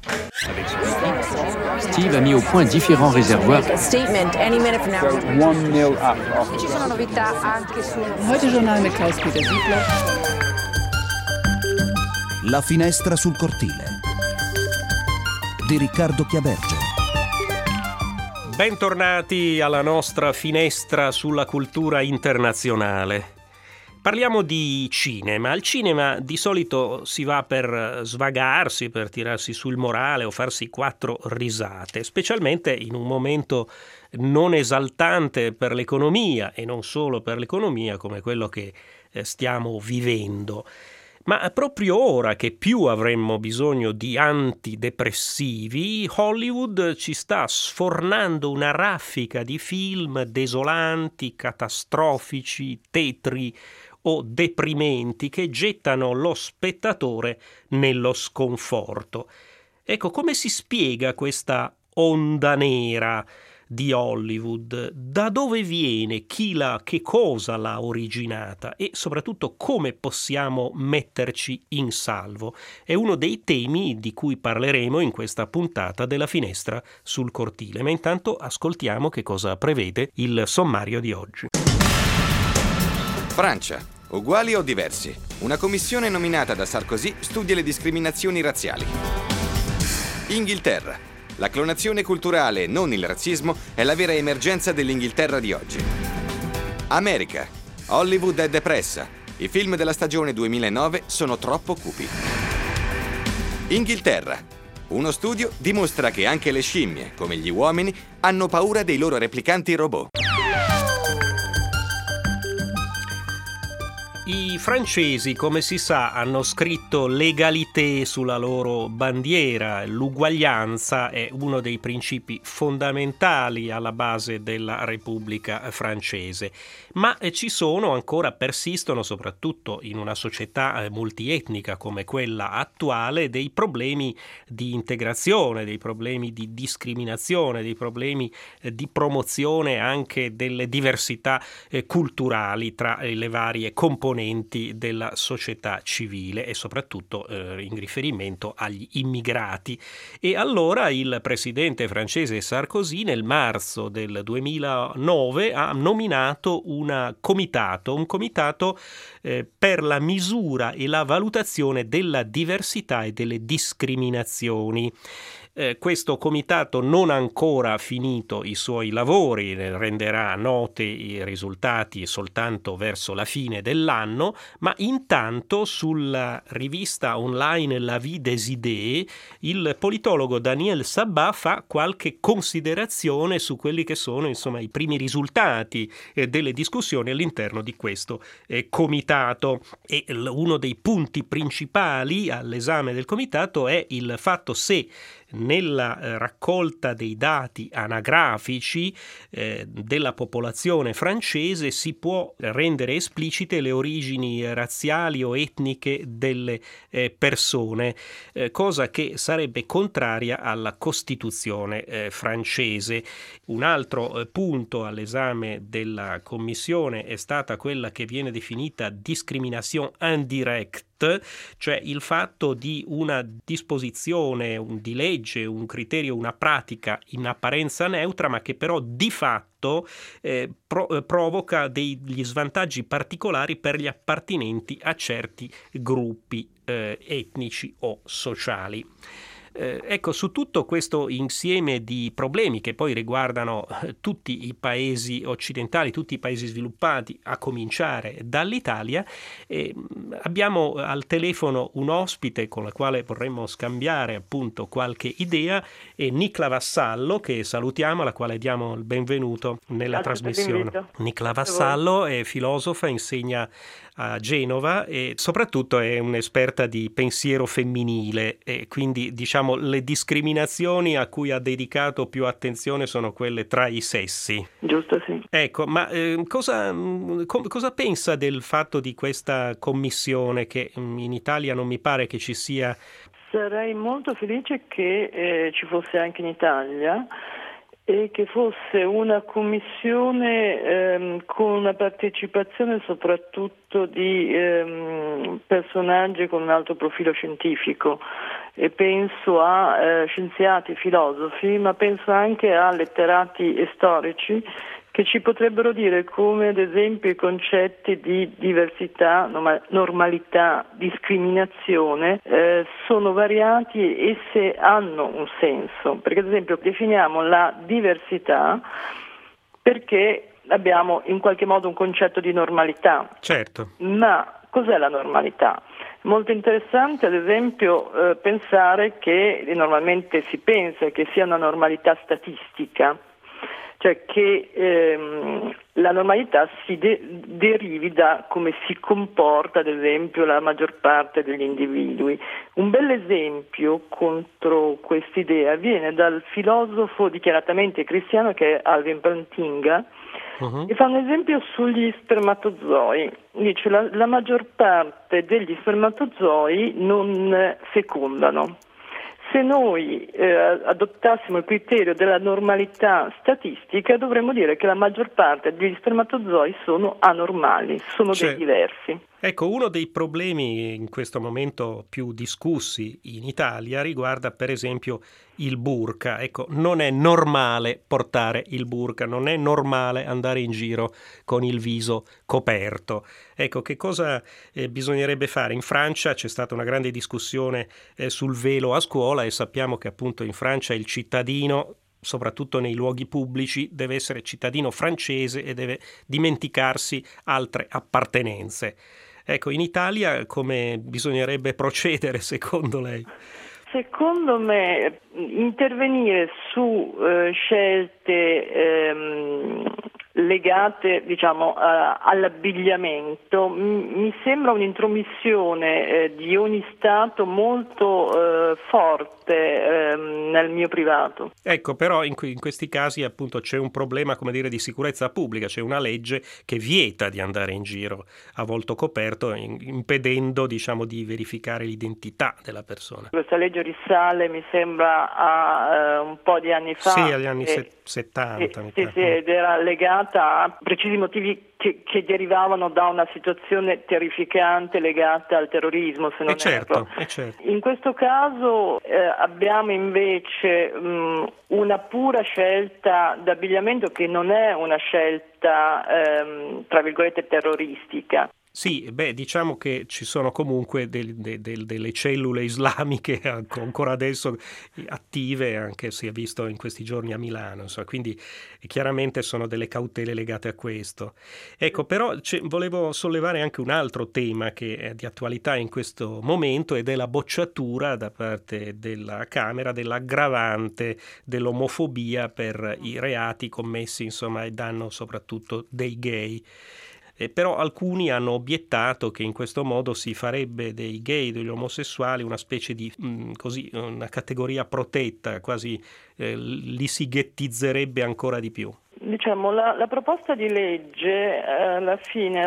Steve a mis au point différents réservoirs. Statement any minute from now. 1-0 up. Ci sono novità anche su Heute Journal mit Klaus-Peter Siebler. La finestra sul cortile di Riccardo Chiaberge. Bentornati alla nostra finestra sulla cultura internazionale. Parliamo di cinema. Al cinema di solito si va per svagarsi, per tirarsi sul morale o farsi 4 risate, specialmente in un momento non esaltante per l'economia e non solo per l'economia come quello che stiamo vivendo. Ma proprio ora che più avremmo bisogno di antidepressivi, Hollywood ci sta sfornando una raffica di film desolanti, catastrofici, tetri o deprimenti che gettano lo spettatore nello sconforto. Ecco, come si spiega questa onda nera di Hollywood? Da dove viene? Che cosa l'ha originata? E soprattutto come possiamo metterci in salvo? È uno dei temi di cui parleremo in questa puntata della Finestra sul cortile. Ma intanto ascoltiamo che cosa prevede il sommario di oggi. Francia. Uguali o diversi? Una commissione nominata da Sarkozy studia le discriminazioni razziali. Inghilterra. La clonazione culturale, non il razzismo, è la vera emergenza dell'Inghilterra di oggi. America. Hollywood è depressa. I film della stagione 2009 sono troppo cupi. Inghilterra. Uno studio dimostra che anche le scimmie, come gli uomini, hanno paura dei loro replicanti robot. I francesi, come si sa, hanno scritto l'égalité sulla loro bandiera. L'uguaglianza è uno dei principi fondamentali alla base della Repubblica francese. Ma persistono, soprattutto in una società multietnica come quella attuale, dei problemi di integrazione, dei problemi di discriminazione, dei problemi di promozione anche delle diversità culturali tra le varie componenti della società civile e soprattutto in riferimento agli immigrati. E allora il presidente francese Sarkozy nel marzo del 2009 ha nominato un comitato per la misura e la valutazione della diversità e delle discriminazioni. Questo comitato non ha ancora finito i suoi lavori, renderà noti i risultati soltanto verso la fine dell'anno, ma intanto sulla rivista online La Vie des Idées il politologo Daniel Sabat fa qualche considerazione su quelli che sono i primi risultati delle discussioni all'interno di questo comitato. E uno dei punti principali all'esame del comitato è il fatto se nella raccolta dei dati anagrafici della popolazione francese si può rendere esplicite le origini razziali o etniche delle persone, cosa che sarebbe contraria alla Costituzione francese. Un altro punto all'esame della Commissione è stata quella che viene definita discrimination indirecte, cioè il fatto di una disposizione di legge, un criterio, una pratica in apparenza neutra, ma che però di fatto provoca degli svantaggi particolari per gli appartenenti a certi gruppi etnici o sociali. Ecco, su tutto questo insieme di problemi che poi riguardano tutti i paesi occidentali, tutti i paesi sviluppati, a cominciare dall'Italia, abbiamo al telefono un ospite con la quale vorremmo scambiare appunto qualche idea, è Nicla Vassallo, che salutiamo, alla quale diamo il benvenuto nella trasmissione. Nicla Vassallo è filosofa, insegna a Genova e soprattutto è un'esperta di pensiero femminile e quindi le discriminazioni a cui ha dedicato più attenzione sono quelle tra i sessi. Giusto, sì. Ecco, ma cosa pensa del fatto di questa commissione che in Italia non mi pare che ci sia? Sarei molto felice che ci fosse anche in Italia. e che fosse una commissione con una partecipazione soprattutto di personaggi con un alto profilo scientifico, e penso a scienziati, filosofi, ma penso anche a letterati e storici che ci potrebbero dire come ad esempio i concetti di diversità, normalità, discriminazione sono variati e se hanno un senso, perché ad esempio definiamo la diversità perché abbiamo in qualche modo un concetto di normalità. Certo. Ma cos'è la normalità? Molto interessante ad esempio pensare che normalmente si pensa che sia una normalità statistica, cioè che la normalità si derivi da come si comporta ad esempio la maggior parte degli individui. Un bel esempio contro quest'idea viene dal filosofo dichiaratamente cristiano che è Alvin Plantinga, e fa un esempio sugli spermatozoi. Dice la maggior parte degli spermatozoi non fecondano. Se noi adottassimo il criterio della normalità statistica, dovremmo dire che la maggior parte degli spermatozoi sono anormali, sono dei diversi. Ecco, uno dei problemi in questo momento più discussi in Italia riguarda per esempio il burqa. Ecco, non è normale portare il burqa, non è normale andare in giro con il viso coperto. Ecco, che cosa bisognerebbe fare? In Francia c'è stata una grande discussione sul velo a scuola e sappiamo che appunto in Francia il cittadino, soprattutto nei luoghi pubblici, deve essere cittadino francese e deve dimenticarsi altre appartenenze. Ecco, in Italia come bisognerebbe procedere secondo lei? Secondo me intervenire su scelte legate all'abbigliamento mi sembra un'intromissione di ogni Stato molto forte nel mio privato. Ecco, però in questi casi appunto c'è un problema, come dire, di sicurezza pubblica, c'è una legge che vieta di andare in giro a volto coperto, impedendo di verificare l'identità della persona. Questa legge risale, mi sembra, a un po' di anni fa. Sì, agli anni 70. Sì, ed era legata a precisi motivi che derivavano da una situazione terrificante legata al terrorismo, se non erro. Certo. In questo caso abbiamo invece una pura scelta d'abbigliamento che non è una scelta tra virgolette terroristica. Sì, diciamo che ci sono comunque delle cellule islamiche ancora adesso attive, anche si è visto in questi giorni a Milano, insomma, quindi chiaramente sono delle cautele legate a questo. Ecco, però volevo sollevare anche un altro tema che è di attualità in questo momento ed è la bocciatura da parte della Camera dell'aggravante dell'omofobia per i reati commessi, insomma, ai danno soprattutto dei gay. Però alcuni hanno obiettato che in questo modo si farebbe dei gay, degli omosessuali, una specie di una categoria protetta, quasi li si ghettizzerebbe ancora di più. Diciamo, la proposta di legge alla fine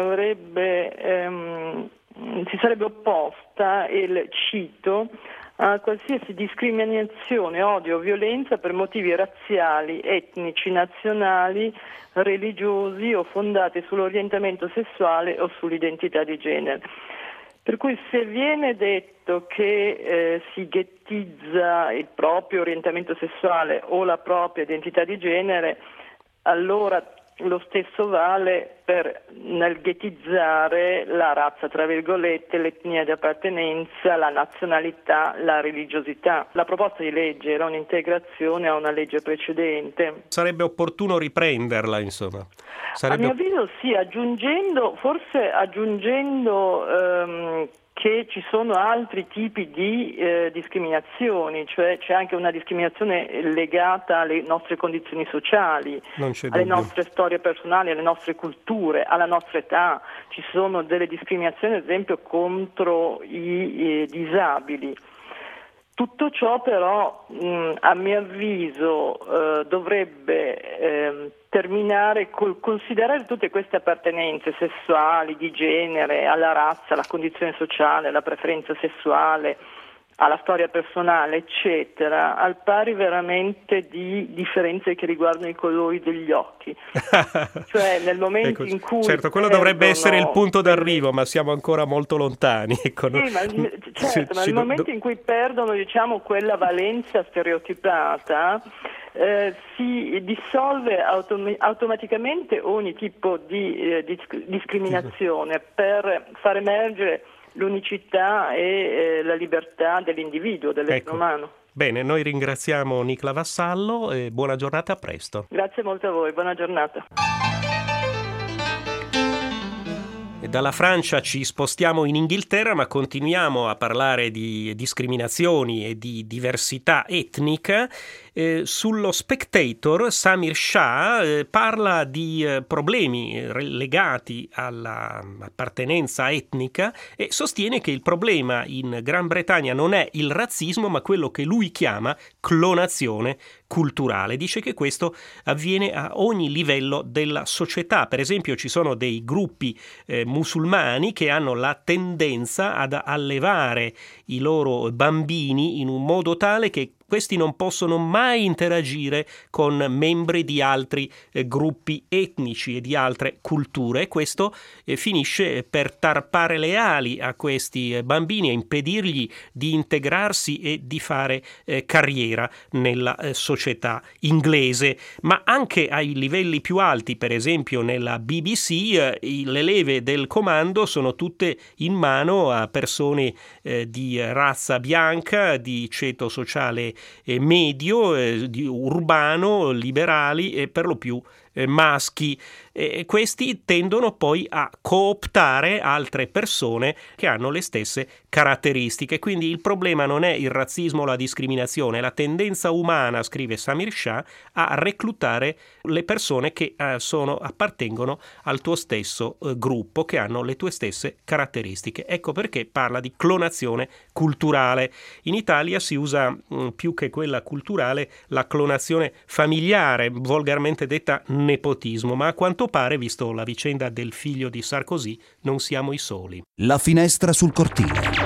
si sarebbe opposta, e cito, a qualsiasi discriminazione, odio o violenza per motivi razziali, etnici, nazionali, religiosi o fondati sull'orientamento sessuale o sull'identità di genere. Per cui se viene detto che si ghettizza il proprio orientamento sessuale o la propria identità di genere, allora lo stesso vale nel ghettizzare la razza, tra virgolette, l'etnia di appartenenza, la nazionalità, la religiosità. La proposta di legge era un'integrazione a una legge precedente. Sarebbe opportuno riprenderla, insomma. A mio avviso sì, aggiungendo che ci sono altri tipi di discriminazioni, cioè c'è anche una discriminazione legata alle nostre condizioni sociali, alle nostre storie personali, alle nostre culture, alla nostra età. Ci sono delle discriminazioni, ad esempio, contro i disabili. Tutto ciò però, a mio avviso, dovrebbe terminare col considerare tutte queste appartenenze sessuali, di genere, alla razza, alla condizione sociale, alla preferenza sessuale, alla storia personale, eccetera, al pari veramente di differenze che riguardano i colori degli occhi. Cioè nel momento in cui certo, quello dovrebbe essere il punto d'arrivo, ma siamo ancora molto lontani. Ecco, sì, ma nel momento in cui perdono, diciamo, quella valenza stereotipata, si dissolve automaticamente ogni tipo di discriminazione per far emergere l'unicità e la libertà dell'individuo, dell'essere umano. Bene, noi ringraziamo Nicla Vassallo e buona giornata, a presto. Grazie molto a voi, buona giornata. Dalla Francia ci spostiamo in Inghilterra, ma continuiamo a parlare di discriminazioni e di diversità etnica. Sullo Spectator Samir Shah parla di problemi legati all'appartenenza etnica e sostiene che il problema in Gran Bretagna non è il razzismo, ma quello che lui chiama clonazione culturale. Dice che questo avviene a ogni livello della società. Per esempio, ci sono dei gruppi musulmani che hanno la tendenza ad allevare i loro bambini in un modo tale che questi non possono mai interagire con membri di altri gruppi etnici e di altre culture, e questo finisce per tarpare le ali a questi bambini e impedirgli di integrarsi e di fare carriera nella società inglese. Ma anche ai livelli più alti, per esempio nella BBC, le leve del comando sono tutte in mano a persone di razza bianca, di ceto sociale medio, urbano, liberali e per lo più maschi. Questi tendono poi a cooptare altre persone che hanno le stesse caratteristiche. Quindi il problema non è il razzismo o la discriminazione, è la tendenza umana, scrive Samir Shah, a reclutare le persone che appartengono al tuo stesso gruppo, che hanno le tue stesse caratteristiche. Ecco perché parla di clonazione culturale. In Italia si usa più che quella culturale la clonazione familiare, volgarmente detta nepotismo, ma a quanto pare, visto la vicenda del figlio di Sarkozy, non siamo i soli. La finestra sul cortile.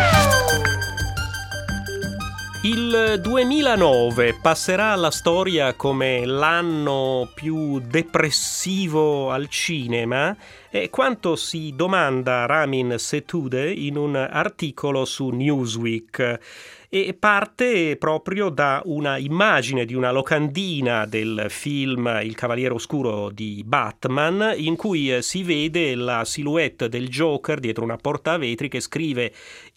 Il 2009 passerà alla storia come l'anno più depressivo al cinema, e quanto si domanda Ramin Setoodeh in un articolo su Newsweek. E parte proprio da una immagine di una locandina del film Il Cavaliere Oscuro di Batman, in cui si vede la silhouette del Joker dietro una porta a vetri che scrive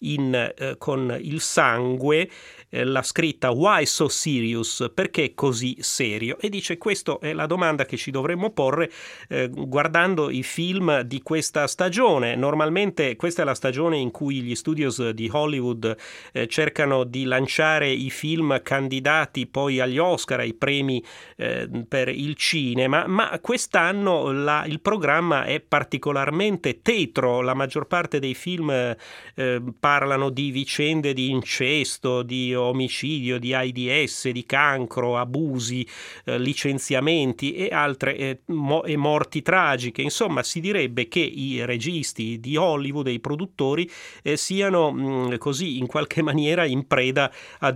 con il sangue la scritta "Why so serious?", perché così serio? E dice: questa è la domanda che ci dovremmo porre guardando i film di questa stagione. Normalmente questa è la stagione in cui gli studios di Hollywood cercano di lanciare i film candidati poi agli Oscar, ai premi per il cinema, ma quest'anno il programma è particolarmente tetro. La maggior parte dei film parlano di vicende di incesto, di omicidio, di AIDS, di cancro, abusi, licenziamenti e altre e morti tragiche. Insomma, si direbbe che i registi di Hollywood e i produttori siano così in qualche maniera in preda ad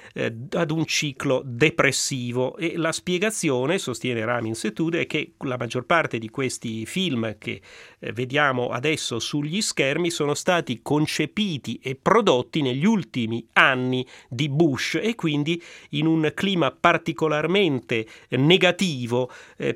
un ciclo depressivo. E la spiegazione, sostiene Ramin Setoodeh, è che la maggior parte di questi film che vediamo adesso sugli schermi sono stati concepiti e prodotti negli ultimi anni di Bush, e quindi in un clima particolarmente negativo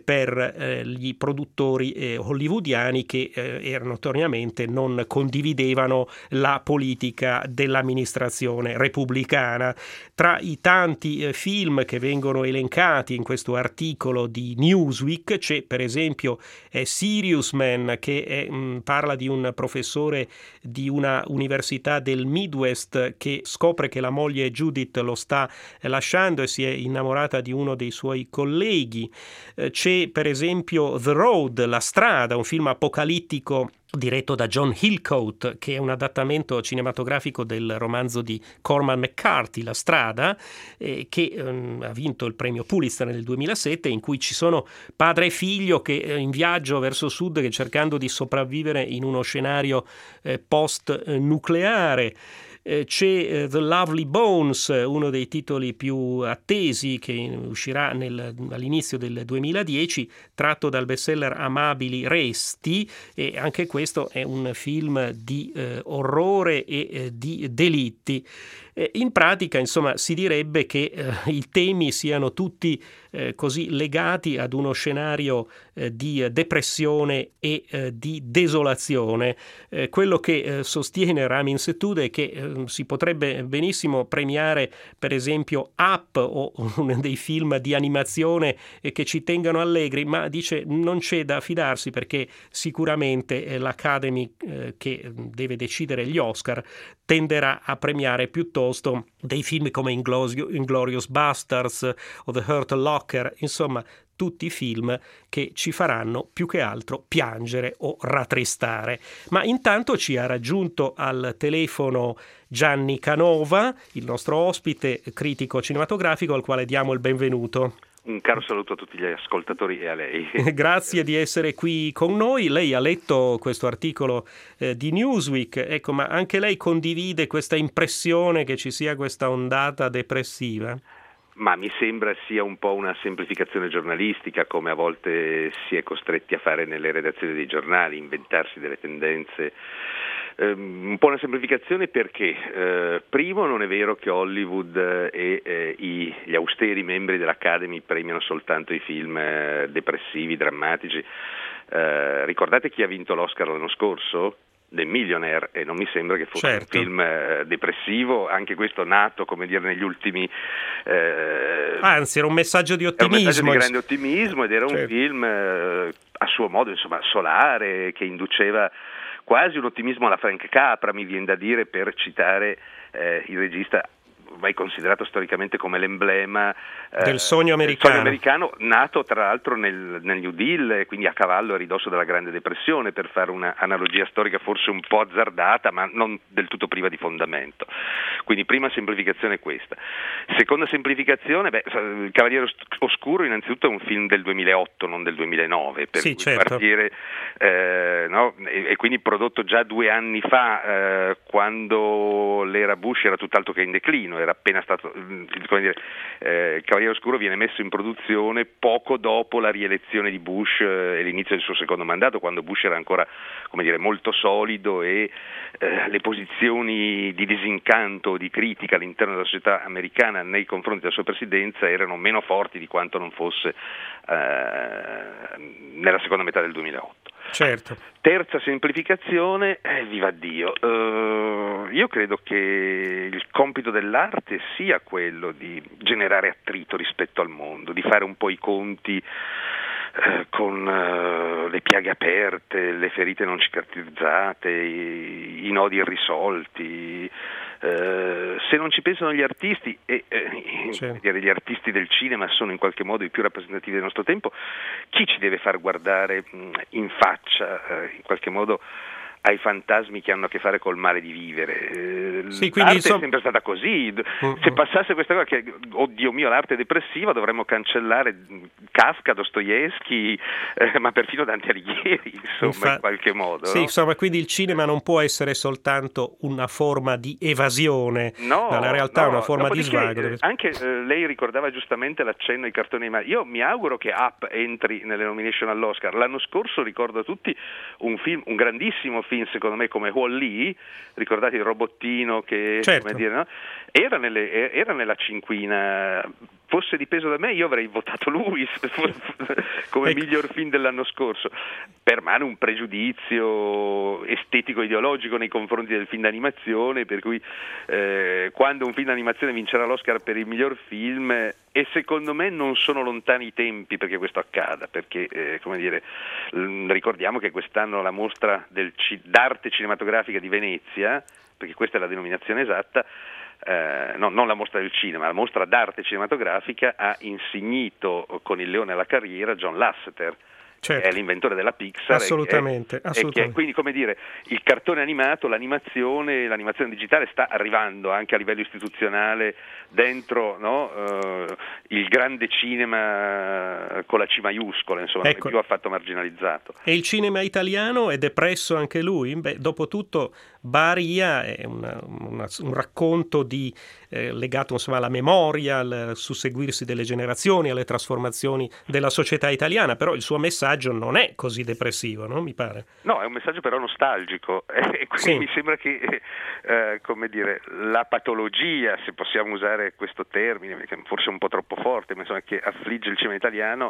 per gli produttori hollywoodiani, che notoriamente non condividevano la politica dell'amministrazione repubblicana. Tra i tanti film che vengono elencati in questo articolo di Newsweek c'è per esempio Serious Man, che parla di un professore di una università del Midwest che scopre che la moglie Judith lo sta lasciando e si è innamorata di uno dei suoi colleghi. C'è per esempio The Road, La strada, un film apocalittico diretto da John Hillcoat, che è un adattamento cinematografico del romanzo di Cormac McCarthy, La strada, che ha vinto il premio Pulitzer nel 2007, in cui ci sono padre e figlio che in viaggio verso sud, che cercando di sopravvivere in uno scenario post-nucleare. c'è The Lovely Bones, uno dei titoli più attesi, che uscirà all'inizio del 2010, tratto dal bestseller Amabili Resti, e anche questo è un film di orrore e di delitti. In pratica, insomma, si direbbe che i temi siano tutti così legati ad uno scenario di depressione e di desolazione. Quello che sostiene Ramin Sotoudeh è che si potrebbe benissimo premiare, per esempio, Up o dei film di animazione che ci tengano allegri, ma dice non c'è da fidarsi, perché sicuramente l'Academy che deve decidere gli Oscar tenderà a premiare piuttosto dei film come Inglourious Basterds o The Hurt Locker, insomma tutti film che ci faranno più che altro piangere o rattristare. Ma intanto ci ha raggiunto al telefono Gianni Canova, il nostro ospite, critico cinematografico, al quale diamo il benvenuto. Un caro saluto a tutti gli ascoltatori e a lei. Grazie di essere qui con noi. Lei ha letto questo articolo di Newsweek, ecco, ma anche lei condivide questa impressione che ci sia questa ondata depressiva? Ma mi sembra sia un po' una semplificazione giornalistica, come a volte si è costretti a fare nelle redazioni dei giornali, inventarsi delle tendenze. Un po' una semplificazione perché primo, non è vero che Hollywood e gli austeri membri dell'Academy premiano soltanto i film depressivi, drammatici. Ricordate chi ha vinto l'Oscar l'anno scorso? The Millionaire, e non mi sembra che fosse un film depressivo, anche questo nato, come dire, negli ultimi... Anzi, era un messaggio di ottimismo. Era un messaggio di grande ottimismo, ed era un film a suo modo, insomma, solare, che induceva quasi un ottimismo alla Frank Capra, mi viene da dire, per citare il regista ormai considerato storicamente come l'emblema del sogno americano, nato tra l'altro nel New Deal, quindi a cavallo a ridosso della Grande Depressione, per fare un'analogia storica forse un po' azzardata, ma non del tutto priva di fondamento. Quindi prima semplificazione è questa. Seconda semplificazione, Il Cavaliere Oscuro innanzitutto è un film del 2008, non del 2009, per cui partire, e quindi prodotto già 2 anni fa, quando l'era Bush era tutt'altro che in declino, era appena stato, come dire, il Cavaliere Oscuro viene messo in produzione poco dopo la rielezione di Bush e l'inizio del suo secondo mandato, quando Bush era ancora, come dire, molto solido, e le posizioni di disincanto, di critica all'interno della società americana nei confronti della sua presidenza erano meno forti di quanto non fosse nella seconda metà del 2008. Certo. Terza semplificazione, viva Dio, io credo che il compito dell'arte sia quello di generare attrito rispetto al mondo, di fare un po' i conti con le piaghe aperte, le ferite non cicatrizzate, i nodi irrisolti. Se non ci pensano gli artisti, gli artisti del cinema sono in qualche modo i più rappresentativi del nostro tempo, chi ci deve far guardare in faccia in qualche modo ai fantasmi che hanno a che fare col male di vivere? Sì, quindi l'arte è sempre stata così. Se passasse questa cosa, che oddio mio, l'arte è depressiva, dovremmo cancellare Kafka, Dostoevsky, ma perfino Dante Alighieri, insomma, in qualche modo. Sì, no? Insomma, quindi il cinema non può essere soltanto una forma di evasione dalla realtà, una forma di svago. Anche lei ricordava giustamente l'accenno ai cartoni animati. Io mi auguro che Up entri nelle nomination all'Oscar. L'anno scorso, ricordo a tutti, un grandissimo film, secondo me, come Wall-E, ricordate il robottino che come dire, no? era nella cinquina. Fosse dipeso da me, io avrei votato lui come miglior film dell'anno scorso. Permane un pregiudizio estetico-ideologico nei confronti del film d'animazione, per cui quando un film d'animazione vincerà l'Oscar per il miglior film, e secondo me non sono lontani i tempi perché questo accada, perché come dire, ricordiamo che quest'anno la mostra d'arte cinematografica di Venezia, perché questa è la denominazione esatta, non la mostra del cinema, la mostra d'arte cinematografica, ha insignito con il Leone alla Carriera John Lasseter, certo. Che è l'inventore della Pixar. Assolutamente. Quindi, come dire, il cartone animato, l'animazione digitale sta arrivando anche a livello istituzionale dentro, no? Il grande cinema con la C maiuscola, insomma, che più affatto marginalizzato. E il cinema italiano è depresso anche lui? Beh, dopotutto Baria è un racconto legato, insomma, alla memoria, al susseguirsi delle generazioni, alle trasformazioni della società italiana, però il suo messaggio non è così depressivo, no? Mi pare. No, è un messaggio però nostalgico, e quindi mi sembra che come dire, la patologia, se possiamo usare questo termine, che forse è un po' troppo forte, ma insomma, che affligge il cinema italiano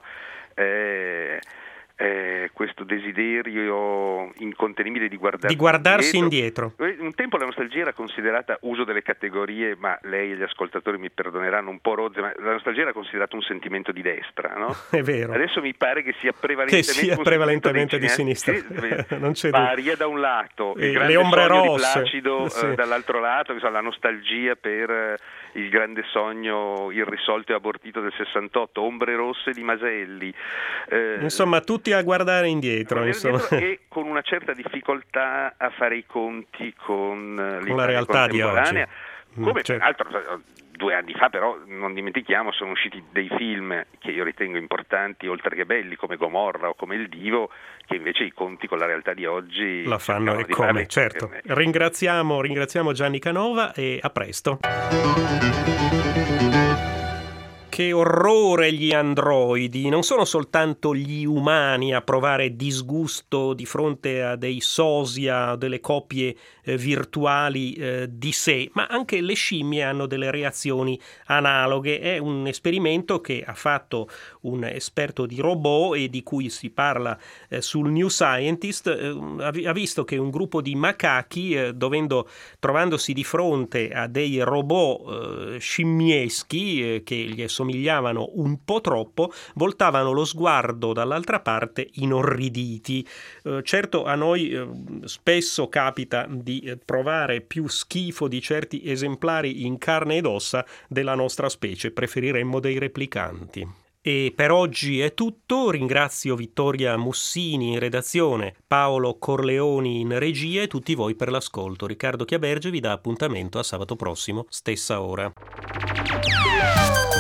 questo desiderio incontenibile di guardarsi indietro. Un tempo la nostalgia era considerata, uso delle categorie, ma lei e gli ascoltatori mi perdoneranno, un po' rozze, ma la nostalgia era considerata un sentimento di destra, no? È vero. Adesso mi pare che sia prevalentemente di sinistra. Non c'è Baria da un lato, il le ombre rosse di Placido dall'altro lato, insomma, la nostalgia per il grande sogno irrisolto e abortito del 68, Ombre rosse di Maselli. Insomma, tutti a guardare indietro, e con una certa difficoltà a fare i conti con la realtà di oggi. Come peraltro 2 anni fa, però, non dimentichiamo, sono usciti dei film che io ritengo importanti, oltre che belli, come Gomorra o come Il Divo, che invece i conti con la realtà di oggi la fanno, e come, certo. Ringraziamo Gianni Canova e a presto. Che orrore gli androidi! Non sono soltanto gli umani a provare disgusto di fronte a dei sosia, delle copie virtuali di sé, ma anche le scimmie hanno delle reazioni analoghe. È un esperimento che ha fatto un esperto di robot e di cui si parla sul New Scientist. Ha visto che un gruppo di macachi, trovandosi di fronte a dei robot scimmieschi che gli somigliavano un po' troppo, voltavano lo sguardo dall'altra parte inorriditi. Certo, a noi spesso capita di provare più schifo di certi esemplari in carne ed ossa della nostra specie, preferiremmo dei replicanti. E per oggi è tutto. Ringrazio Vittoria Mussini in redazione, Paolo Corleoni in regia e tutti voi per l'ascolto. Riccardo Chiaberge vi dà appuntamento a sabato prossimo, stessa ora.